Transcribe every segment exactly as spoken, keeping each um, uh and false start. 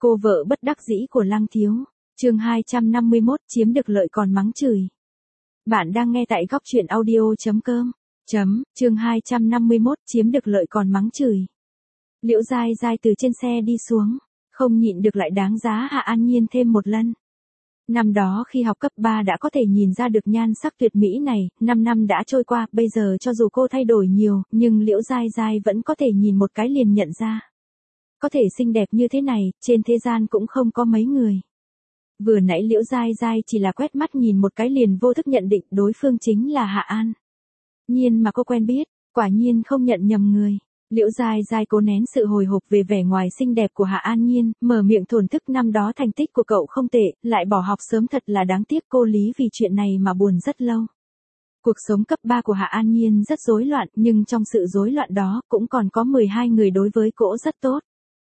Cô vợ bất đắc dĩ của Lăng Thiếu. Chương hai trăm năm mươi mốt, chiếm được lợi còn mắng chửi. Bạn đang nghe tại góc truyện audio chấm com. Chấm, chương hai trăm năm mươi mốt, chiếm được lợi còn mắng chửi. Liễu Giai Giai từ trên xe đi xuống, không nhịn được lại đáng giá Hạ An Nhiên thêm một lần. Năm đó khi học cấp ba đã có thể nhìn ra được nhan sắc tuyệt mỹ này, năm năm đã trôi qua, bây giờ cho dù cô thay đổi nhiều, nhưng Liễu Giai Giai vẫn có thể nhìn một cái liền nhận ra. Có thể xinh đẹp như thế này, trên thế gian cũng không có mấy người. Vừa nãy Liễu Giai Giai chỉ là quét mắt nhìn một cái liền vô thức nhận định đối phương chính là Hạ An Nhiên mà cô quen biết, quả nhiên không nhận nhầm người. Liễu Giai Giai cố nén sự hồi hộp về vẻ ngoài xinh đẹp của Hạ An Nhiên, mở miệng thổn thức năm đó thành tích của cậu không tệ, lại bỏ học sớm thật là đáng tiếc, cô Lý vì chuyện này mà buồn rất lâu. Cuộc sống cấp ba của Hạ An Nhiên rất rối loạn, nhưng trong sự rối loạn đó cũng còn có mười hai người đối với cô rất tốt.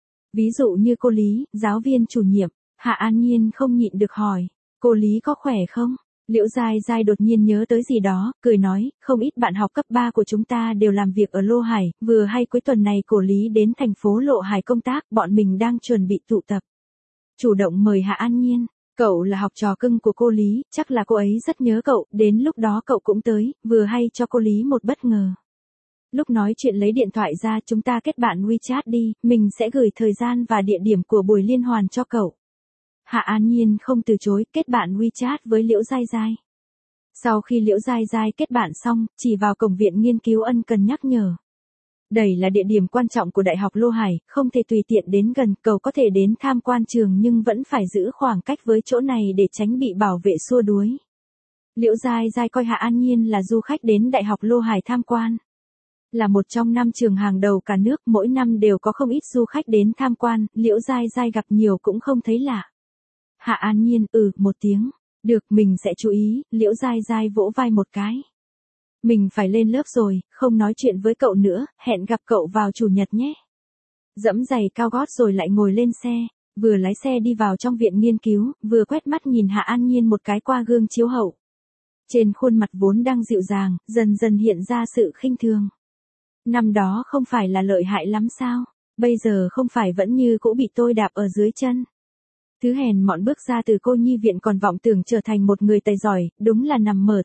Ví dụ như cô Lý, giáo viên chủ nhiệm. Hạ An Nhiên không nhịn được hỏi, cô Lý có khỏe không? Liễu Giai Giai đột nhiên nhớ tới gì đó, cười nói, không ít bạn học cấp ba của chúng ta đều làm việc ở Lô Hải, vừa hay cuối tuần này cô Lý đến thành phố Lộ Hải công tác, bọn mình đang chuẩn bị tụ tập. Chủ động mời Hạ An Nhiên, cậu là học trò cưng của cô Lý, chắc là cô ấy rất nhớ cậu, đến lúc đó cậu cũng tới, vừa hay cho cô Lý một bất ngờ. Lúc nói chuyện lấy điện thoại ra, chúng ta kết bạn WeChat đi, mình sẽ gửi thời gian và địa điểm của buổi liên hoan cho cậu. Hạ An Nhiên không từ chối, kết bạn WeChat với Liễu Giai Giai. Sau khi Liễu Giai Giai kết bạn xong, chỉ vào cổng viện nghiên cứu ân cần nhắc nhở. Đây là địa điểm quan trọng của Đại học Lô Hải, không thể tùy tiện đến gần, cậu có thể đến tham quan trường nhưng vẫn phải giữ khoảng cách với chỗ này để tránh bị bảo vệ xua đuổi. Liễu Giai Giai coi Hạ An Nhiên là du khách đến Đại học Lô Hải tham quan. Là một trong năm trường hàng đầu cả nước, mỗi năm đều có không ít du khách đến tham quan, Liễu Giai Giai gặp nhiều cũng không thấy lạ. Hạ An Nhiên, ừ, một tiếng. Được, mình sẽ chú ý, Liễu Giai Giai vỗ vai một cái. Mình phải lên lớp rồi, không nói chuyện với cậu nữa, hẹn gặp cậu vào chủ nhật nhé. Dẫm giày cao gót rồi lại ngồi lên xe, vừa lái xe đi vào trong viện nghiên cứu, vừa quét mắt nhìn Hạ An Nhiên một cái qua gương chiếu hậu. Trên khuôn mặt vốn đang dịu dàng, dần dần hiện ra sự khinh thường. Năm đó không phải là lợi hại lắm sao, bây giờ không phải vẫn như cũ bị tôi đạp ở dưới chân. Thứ hèn mọn bước ra từ cô nhi viện còn vọng tưởng trở thành một người tài giỏi, đúng là nằm mở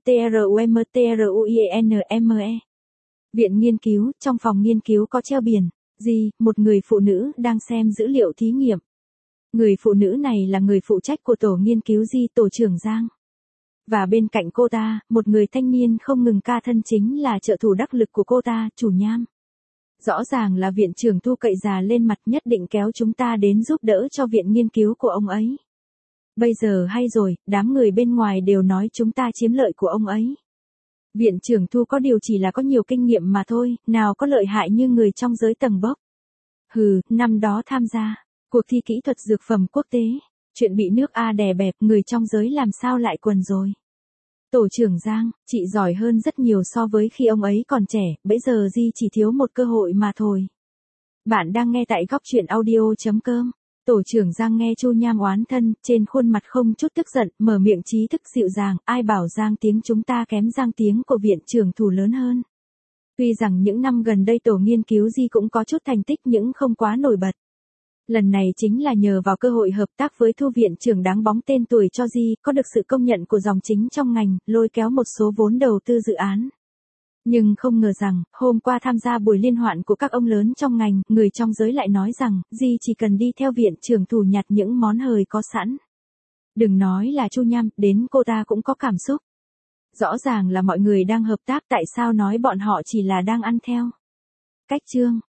trumptruienme. Viện nghiên cứu, trong phòng nghiên cứu có treo biển, gì, một người phụ nữ đang xem dữ liệu thí nghiệm. Người phụ nữ này là người phụ trách của tổ nghiên cứu Di, tổ trưởng Giang. Và bên cạnh cô ta, một người thanh niên không ngừng ca thân chính là trợ thủ đắc lực của cô ta, chủ Nham. Rõ ràng là viện trưởng Thu cậy già lên mặt, nhất định kéo chúng ta đến giúp đỡ cho viện nghiên cứu của ông ấy. Bây giờ hay rồi, đám người bên ngoài đều nói chúng ta chiếm lợi của ông ấy. Viện trưởng Thu có điều chỉ là có nhiều kinh nghiệm mà thôi, nào có lợi hại như người trong giới tầng bốc. Hừ, năm đó tham gia cuộc thi kỹ thuật dược phẩm quốc tế, chuyện bị nước A đè bẹp, người trong giới làm sao lại quần rồi. Tổ trưởng Giang, chị giỏi hơn rất nhiều so với khi ông ấy còn trẻ, bây giờ Di chỉ thiếu một cơ hội mà thôi. Bạn đang nghe tại góc truyện audio chấm com. Tổ trưởng Giang nghe Chu Nham oán thân, trên khuôn mặt không chút tức giận, mở miệng trí thức dịu dàng, ai bảo Giang tiếng chúng ta kém Giang tiếng của viện trưởng Thủ lớn hơn. Tuy rằng những năm gần đây tổ nghiên cứu Di cũng có chút thành tích nhưng không quá nổi bật. Lần này chính là nhờ vào cơ hội hợp tác với Thu viện trưởng đáng bóng tên tuổi cho Di, có được sự công nhận của dòng chính trong ngành, lôi kéo một số vốn đầu tư dự án. Nhưng không ngờ rằng, hôm qua tham gia buổi liên hoan của các ông lớn trong ngành, người trong giới lại nói rằng, Di chỉ cần đi theo viện trưởng Thủ nhặt những món hời có sẵn. Đừng nói là Chu Nham, đến cô ta cũng có cảm xúc. Rõ ràng là mọi người đang hợp tác, tại sao nói bọn họ chỉ là đang ăn theo cách chương.